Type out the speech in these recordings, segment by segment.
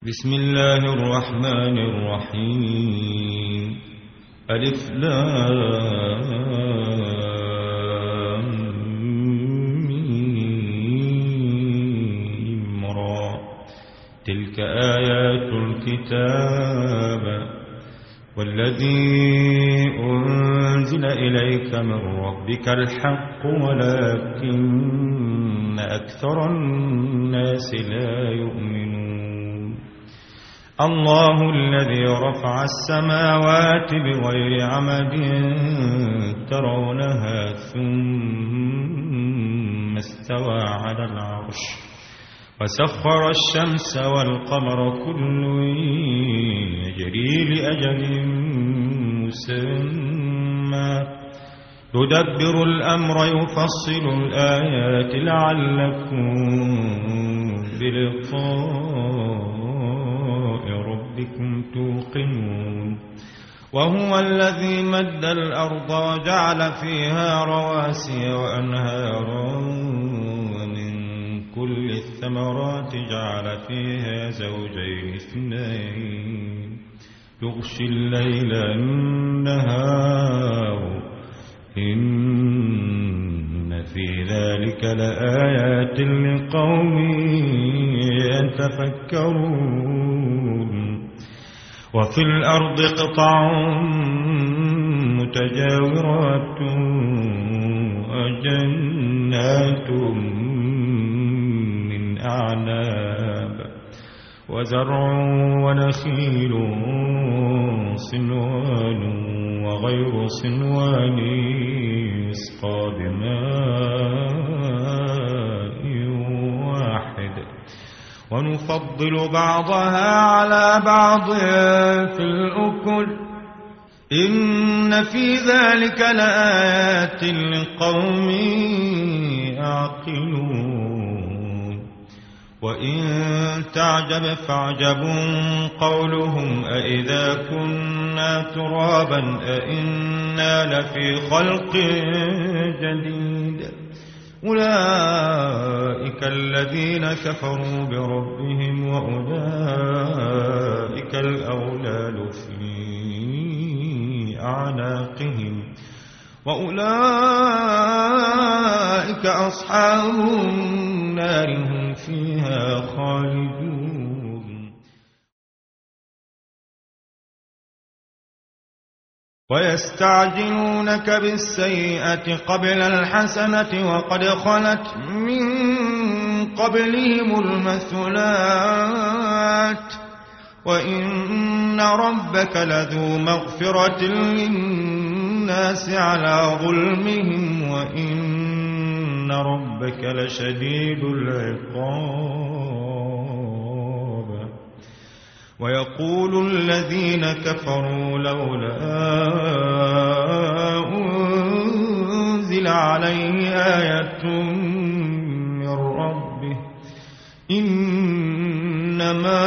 بسم الله الرحمن الرحيم ألف لام ميم را تلك آيات الكتاب والذي أنزل إليك من ربك الحق ولكن أكثر الناس لا يؤمنون الله الذي رفع السماوات بغير عمد ترونها ثم استوى على العرش وسخر الشمس والقمر كل يجري لأجل مسمى يدبر الأمر يفصل الآيات لعلكم بلقاء ربكم توقنون وهو الذي مد الأرض وجعل فيها رواسي وأنهارا ومن كل الثمرات جعل فيها زوجين اثنين يغشي الليل النهار إن في ذلك لآيات لقوم يتفكرون وفي الأرض قطع متجاورات وجنات من أعناب وزرع ونخيل صنوان وغير صنوان يسقى بماء واحد ونفضل بعضها على بعض في الأكل إن في ذلك لآيات لقوم يعقلون وإن تعجب فعجب قولهم أإذا كنا ترابا أإنا لفي خلق جديد أولئك الذين كفروا بربهم وأولئك الأغلال في أعناقهم وأولئك أصحاب النار هم فيها خالدون ويستعجلونك بالسيئة قبل الحسنة وقد خلت من قبلهم المثلات وإن ربك لذو مغفرة للناس على ظلمهم وإن ربك لشديد العقاب ويقول الذين كفروا لولا أنزل عليه آية من ربه إنما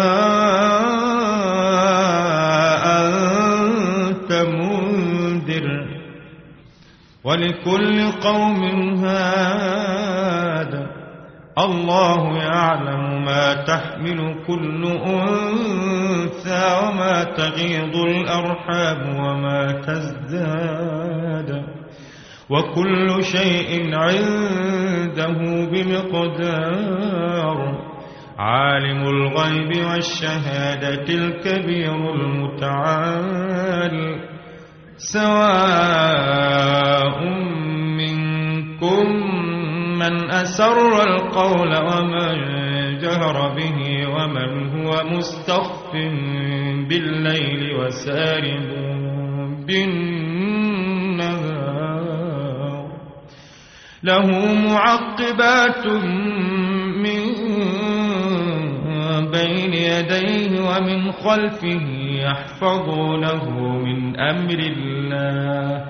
أنت منذر ولكل قوم هاد الله يعلم ما تحمل كل أنثى وما تغيض الأرحام وما تزداد وكل شيء عنده بمقدار عالم الغيب والشهادة الكبير المتعال سواء منكم من أسر القول ومن جهر به ومن هو مستخف بالليل وسارب بالنهار له معقبات من بين يديه ومن خلفه يحفظونه من أمر الله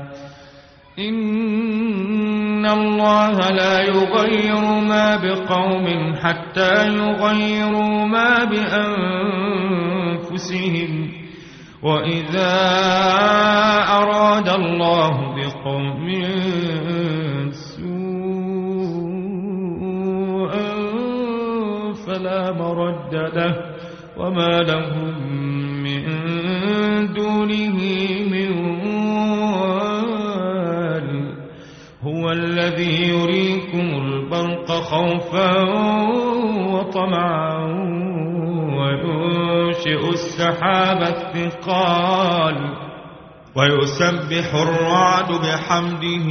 إن الله لا يغير ما بقوم حتى يغيروا ما بأنفسهم وإذا أراد الله بقوم سوءا فلا مرد له وما لهم من دونه من وال. هو الذي يريكم البرق خوفا وطمعا وينشئ السحاب الثقال ويسبح الرعد بحمده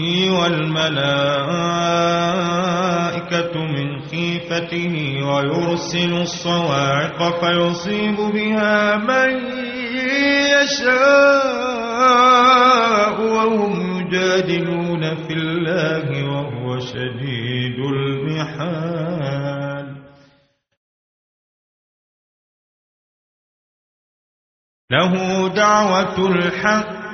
والملائكة من خيفته ويرسل الصواعق فيصيب بها من يشاء وهم يجادلون في الله وهو شديد المحال. له دعوة الحق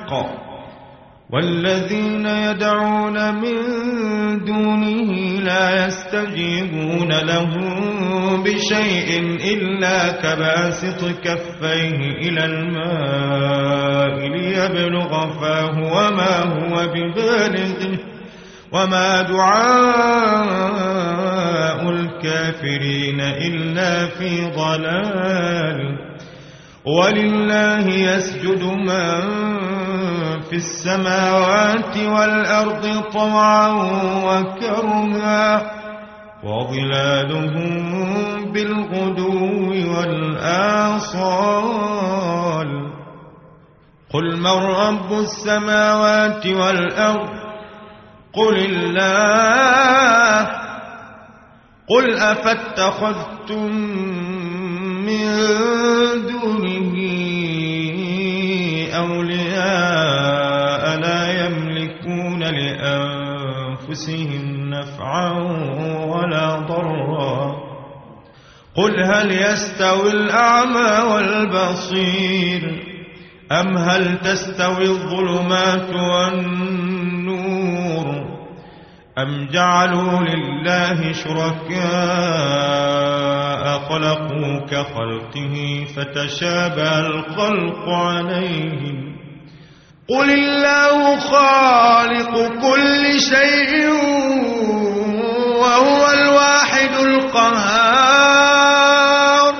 والذين يدعون من دونه لا يستجيبون لهم بشيء إلا كباسط كفيه إلى الماء ليبلغ فاه وما هو ببالغه وما دعاء الكافرين إلا في ضلال. ولله يسجد من في السماوات والأرض طوعا وكرها وظلالهم بالغدو والآصال. قل من رب السماوات والأرض قل الله. قل أفاتخذتم من دونه أولياء لا يملكون لأنفسهم نفعا ولا ضرا. قل هل يستوي الأعمى والبصير أم هل تستوي الظلمات والنور أم جعلوا لله شركاء خلقوا كخلقه فتشابه الخلق عليهم. قل الله خالق كل شيء وهو الواحد القهار.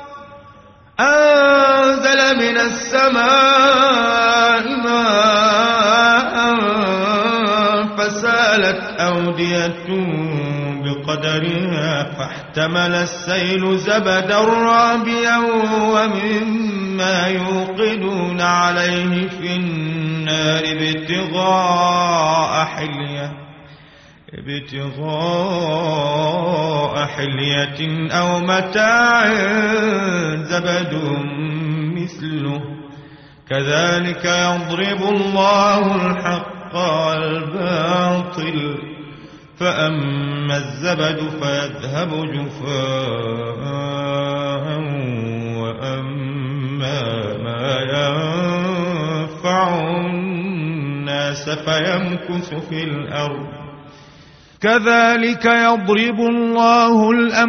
أنزل من السماء ماء فسالت أودية بقدرها فاحتمل السيل زبدا رابيا ومما يوقدون عليه في النار ابتغاء حلية أو متاع زبد مثله كذلك يضرب الله الحق والباطل فأما الزبد فيذهب جفاء وأما ما ينفع الناس فيمكث في الأرض كذلك يضرب الله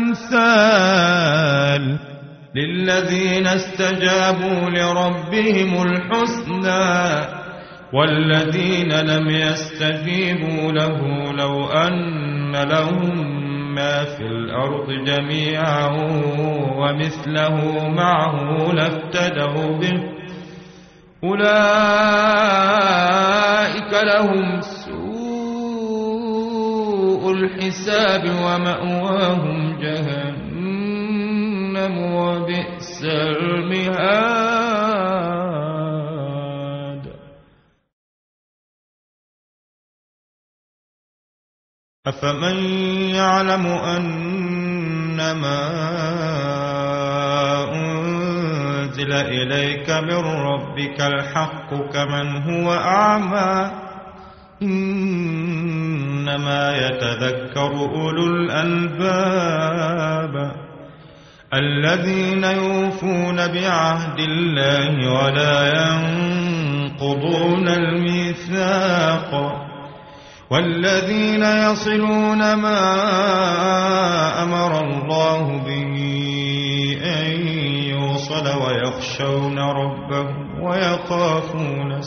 الأمثال للذين استجابوا لربهم الحسنى والذين لم يستجيبوا له لو أن لهم ما في الأرض جميعا ومثله معه لافتدوا به أولئك لهم سوء الحساب ومأواهم جهنم وبئس المهاد. أفمن يعلم أنما أنزل إليك من ربك الحق كمن هو أعمى إنما يتذكر أولو الألباب الذين يوفون بعهد الله ولا ينقضون الميثاق والذين يصلون ما أمر الله به أن يوصل ويخشون ربهم ويخافون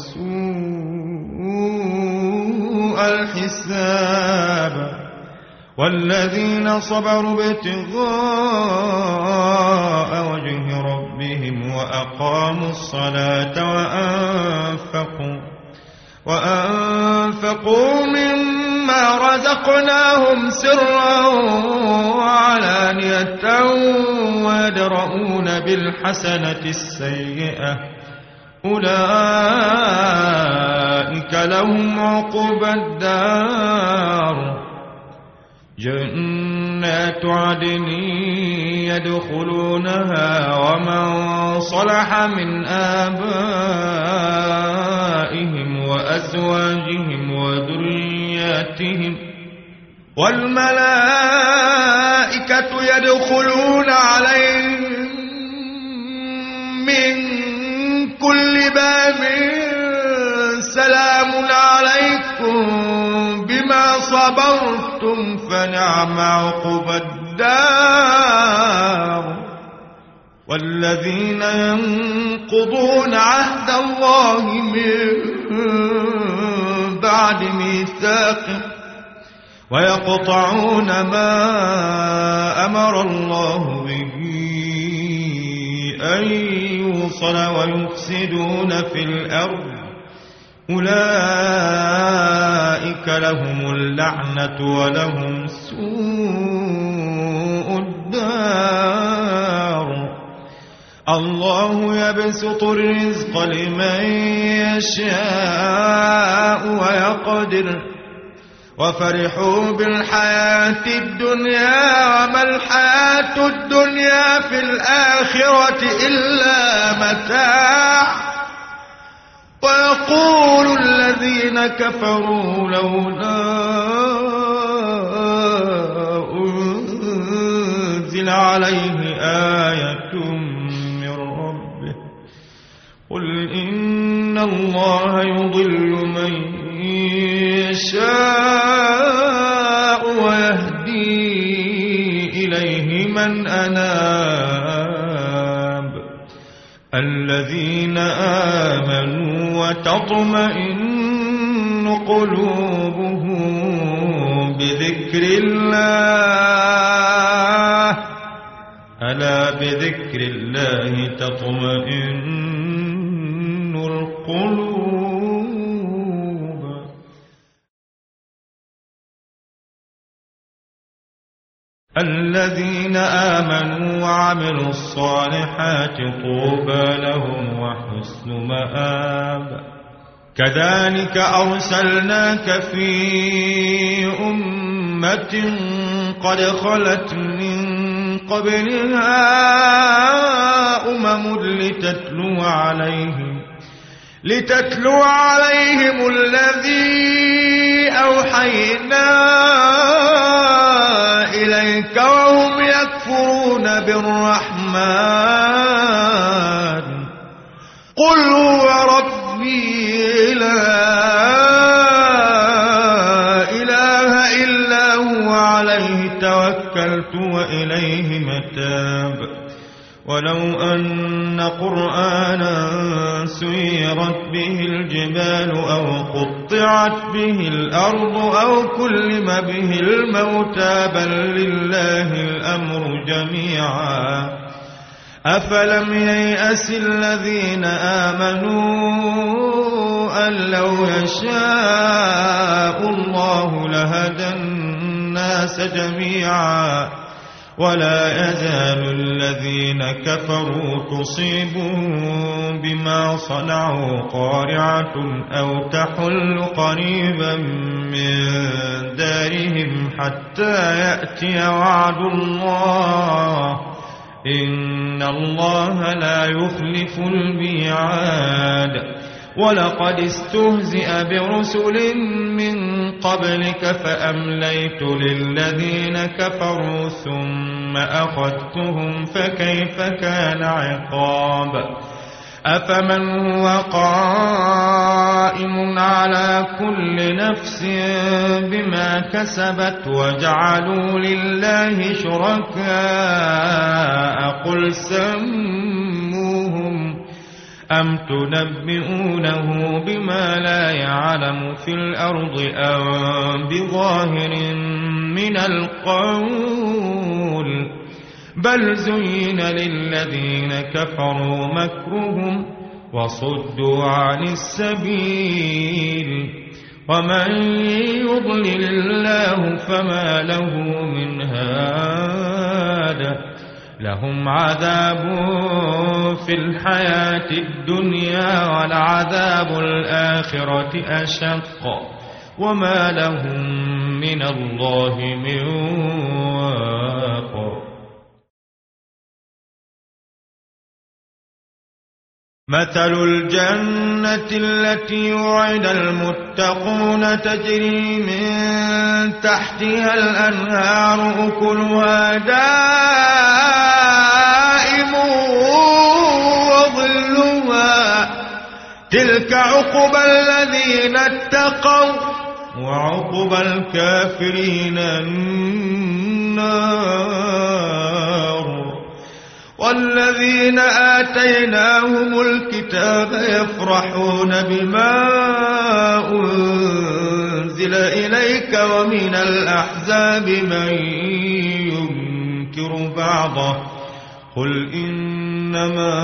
سوء الحساب والذين صبروا ابتغاء وجه ربهم وأقاموا الصلاة وأنفقوا مما رزقناهم سرا وعلانية ويدرؤون بالحسنة السيئة أولئك لهم عقبى الدار جنات عدن يدخلونها ومن صلح من آبائهم وأزواجهم وذرياتهم والملائكة يدخلون عليهم من كل باب سلام عليكم بما صبرتم فنعم عقبى الدار والذين ينقضون عهد الله من بعد ميثاقه ويقطعون ما أمر الله به أن يوصل ويفسدون في الأرض أولئك لهم اللعنة ولهم سوء الدار الله يبسط الرزق لمن يشاء ويقدر وفرحوا بالحياة الدنيا وما الحياة الدنيا في الآخرة إلا متاع ويقول الذين كفروا لولا أنزل عليه آية من ربه قل إن الله يضل من يشاء ويهدي إليه من أناب الذين آمنوا وتطمئن قلوبهم بذكر الله ألا بذكر الله تطمئن القلوب الذين آمنوا وعملوا الصالحات طوبى لهم وحسن مآب كذلك أرسلناك في أمة قد خلت من قبلها لتتلو عليهم الذي أوحينا إليك وهم يكفرون بالرحمن قل هو ربي لا إله إلا هو عليه توكلت وإليه متاب ولو أن قرآنا سيرت به الجبال أو قطعت به الأرض أو كلم به الموتى بل لله الأمر جميعا أفلم ييأس الذين آمنوا أن لو يشاء الله لهدى الناس جميعا ولا يزال الذين كفروا تصيبهم بما صنعوا قارعة أو تحل قريبا من دارهم حتى يأتي وعد الله إن الله لا يخلف الميعاد ولقد استهزئ برسل من قبلك فأمليت للذين كفروا ثم أخذتهم فكيف كان عقاب أفمن هو قائم على كل نفس بما كسبت وجعلوا لله شركاء قل سموهم أم تنبئونه بما لا يعلم في الأرض أم بظاهر من القول بل زين للذين كفروا مكرهم وصدوا عن السبيل ومن يضلل الله فما له من هاد لهم عذاب في الحياة الدنيا ولعذاب الآخرة أشق وما لهم من الله من واق مثل الجنة التي وعد المتقون تجري من تحتها الأنهار أكلها دائم وظلها تلك عقبى الذين اتقوا وعقبى الكافرين النار والذين آتيناهم الكتاب يفرحون بما أنزل إليك ومن الأحزاب من ينكر بعضه قل إنما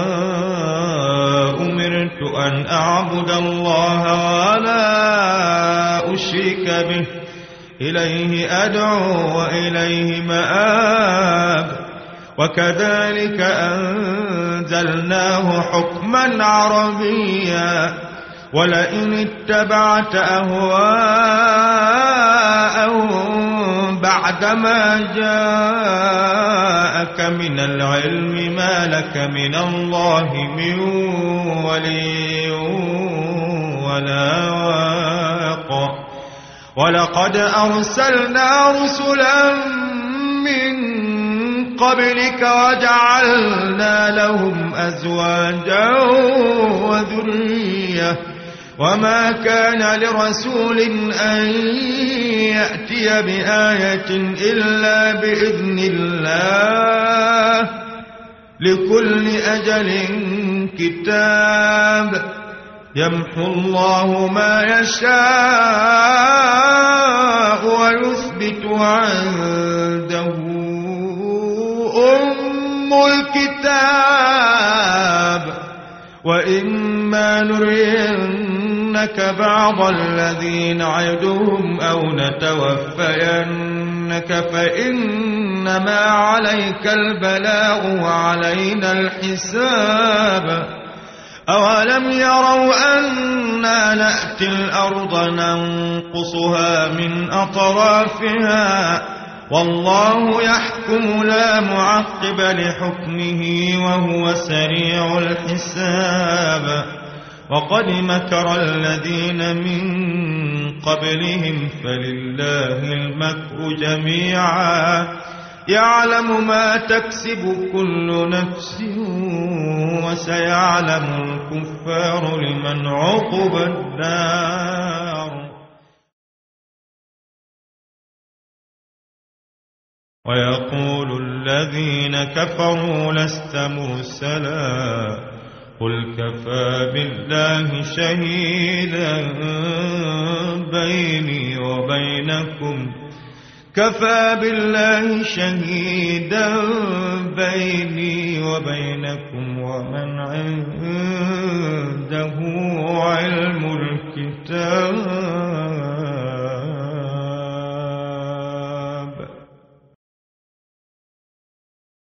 أمرت أن أعبد الله ولا أشرك به إليه أدعو وإليه مآب وكذلك أنزلناه حكما عربيا ولئن اتبعت أهواءهم بعدما جاءك من العلم ما لك من الله من ولي ولا واق ولقد أرسلنا رسلا من قبلك وجعلنا لهم أزواجا وذرية وما كان لرسول أن يأتي بآية إلا بإذن الله لكل أجل كتاب يمحو الله ما يشاء ويثبت عنده أم الكتاب وإما نرينك بعض الذين نعدهم أو نتوفينك فإنما عليك البلاغ وعلينا الحساب أولم يروا أنا نأتي الأرض ننقصها من أطرافها والله يحكم لا معقب لحكمه وهو سريع الحساب وقد مكر الذين من قبلهم فلله المكر جميعا يعلم ما تكسب كل نفس وسيعلم الكفار لمن عقب الدار ويقول الذين كفروا لست مرسلا قل كفى بالله شهيدا بيني وبينكم كفى بالله شهيدا بيني وبينكم ومن عنده